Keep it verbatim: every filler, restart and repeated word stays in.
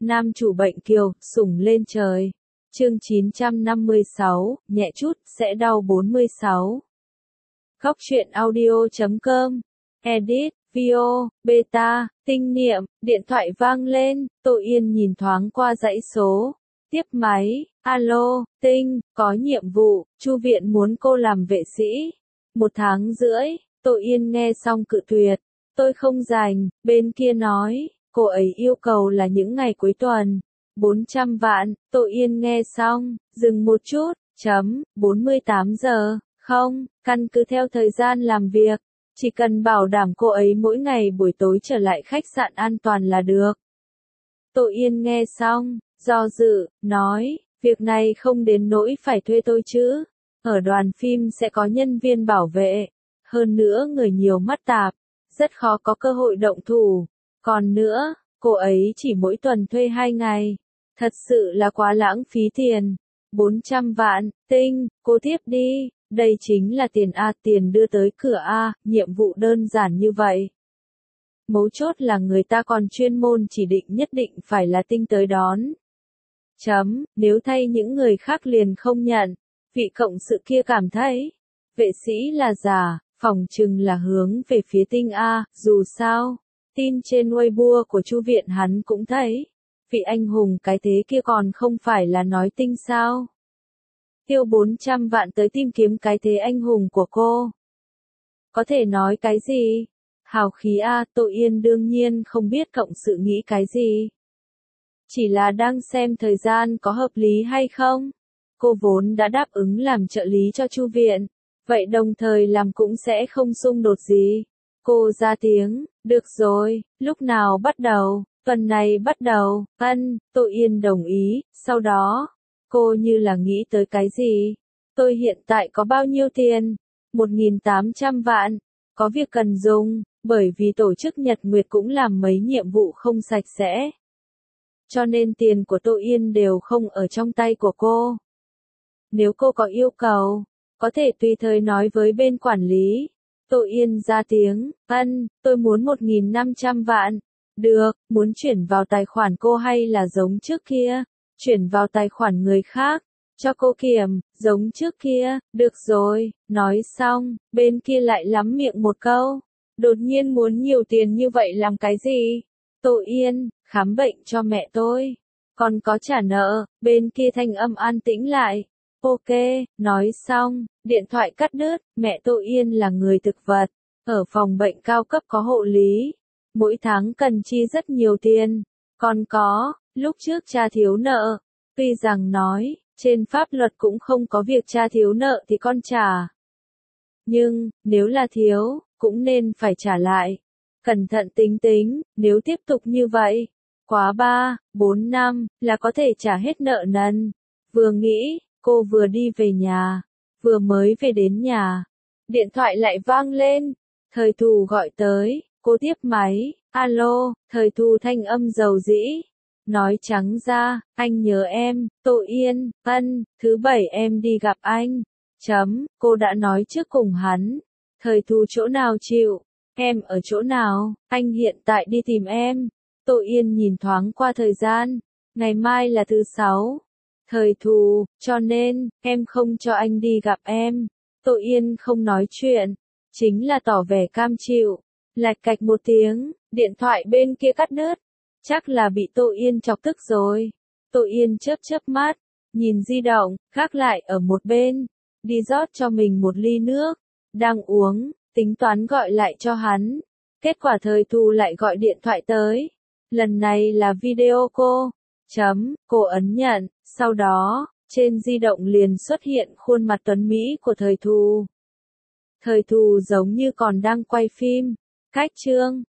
Nam chủ bệnh kiều, sủng lên trời. Chương chín trăm năm mươi sáu, nhẹ chút, sẽ đau bốn mươi sáu. Góc truyện audio chấm com. Edit, Vio, Beta, tinh niệm, điện thoại vang lên, Tô Yên nhìn thoáng qua dãy số. Tiếp máy, alo, Tinh, có nhiệm vụ, Chu viện muốn cô làm vệ sĩ. Một tháng rưỡi, Tô Yên nghe xong cự tuyệt. Tôi không rảnh, bên kia nói, cô ấy yêu cầu là những ngày cuối tuần. bốn trăm vạn, Tô Yên nghe xong, dừng một chút, chấm, bốn mươi tám giờ, không, căn cứ theo thời gian làm việc. Chỉ cần bảo đảm cô ấy mỗi ngày buổi tối trở lại khách sạn an toàn là được. Tô Yên nghe xong, do dự, nói, việc này không đến nỗi phải thuê tôi chứ. Ở đoàn phim sẽ có nhân viên bảo vệ. Hơn nữa người nhiều mắt tạp, rất khó có cơ hội động thủ. Còn nữa, cô ấy chỉ mỗi tuần thuê hai ngày. Thật sự là quá lãng phí tiền. bốn trăm vạn, Tinh, cô tiếp đi. Đây chính là tiền A, tiền đưa tới cửa A, nhiệm vụ đơn giản như vậy. Mấu chốt là người ta còn chuyên môn chỉ định nhất định phải là Tinh tới đón. Chấm, nếu thay những người khác liền không nhận. Vị cộng sự kia cảm thấy, vệ sĩ là giả, phỏng chừng là hướng về phía Tinh A, dù sao. Tin trên Weibo của Chu viện hắn cũng thấy, vị anh hùng cái thế kia còn không phải là nói Tinh sao. Tiêu bốn trăm vạn tới tìm kiếm cái thế anh hùng của cô. Có thể nói cái gì? Hào khí A, Tô Yên đương nhiên không biết cộng sự nghĩ cái gì. Chỉ là đang xem thời gian có hợp lý hay không. Cô vốn đã đáp ứng làm trợ lý cho Chu viện, vậy đồng thời làm cũng sẽ không xung đột gì. Cô ra tiếng, được rồi, lúc nào bắt đầu, tuần này bắt đầu, ân, Tô Yên đồng ý, sau đó, cô như là nghĩ tới cái gì. Tôi hiện tại có bao nhiêu tiền? một nghìn tám trăm vạn, có việc cần dùng, bởi vì tổ chức Nhật Nguyệt cũng làm mấy nhiệm vụ không sạch sẽ. Cho nên tiền của Tô Yên đều không ở trong tay của cô. Nếu cô có yêu cầu, có thể tùy thời nói với bên quản lý. Tô Yên ra tiếng, ân, tôi muốn một nghìn năm trăm vạn. Được, muốn chuyển vào tài khoản cô hay là giống trước kia? Chuyển vào tài khoản người khác. Cho cô kiểm, giống trước kia, được rồi, nói xong, bên kia lại lắm miệng một câu. Đột nhiên muốn nhiều tiền như vậy làm cái gì? Tô Yên, khám bệnh cho mẹ tôi. Còn có trả nợ, bên kia thanh âm an tĩnh lại. Ok, nói xong, điện thoại cắt đứt, mẹ Tô Yên là người thực vật, ở phòng bệnh cao cấp có hộ lý, mỗi tháng cần chi rất nhiều tiền, còn có, lúc trước cha thiếu nợ, tuy rằng nói, trên pháp luật cũng không có việc cha thiếu nợ thì con trả. Nhưng, nếu là thiếu, cũng nên phải trả lại. Cẩn thận tính tính, nếu tiếp tục như vậy, quá ba, bốn năm, là có thể trả hết nợ nần. Vừa nghĩ, cô vừa đi về nhà, vừa mới về đến nhà. Điện thoại lại vang lên, Thời Thù gọi tới, cô tiếp máy, alo, Thời Thù thanh âm dầu dĩ. Nói trắng ra, anh nhớ em, Tô Yên, ân, thứ bảy em đi gặp anh. Chấm, cô đã nói trước cùng hắn. Thời Thù chỗ nào chịu, em ở chỗ nào, anh hiện tại đi tìm em. Tô Yên nhìn thoáng qua thời gian, ngày mai là thứ sáu. Thời Thù, cho nên, em không cho anh đi gặp em. Tô Yên không nói chuyện, chính là tỏ vẻ cam chịu. Lạch cạch một tiếng, điện thoại bên kia cắt đứt. Chắc là bị Tô Yên chọc tức rồi. Tô Yên chớp chớp mắt, nhìn di động, gác lại ở một bên. Đi rót cho mình một ly nước. Đang uống, tính toán gọi lại cho hắn. Kết quả Thời Thù lại gọi điện thoại tới. Lần này là video cô. Chấm, cô ấn nhận, sau đó, trên di động liền xuất hiện khuôn mặt tuấn Mỹ của Thời Thù. Thời Thù giống như còn đang quay phim. Cách chương,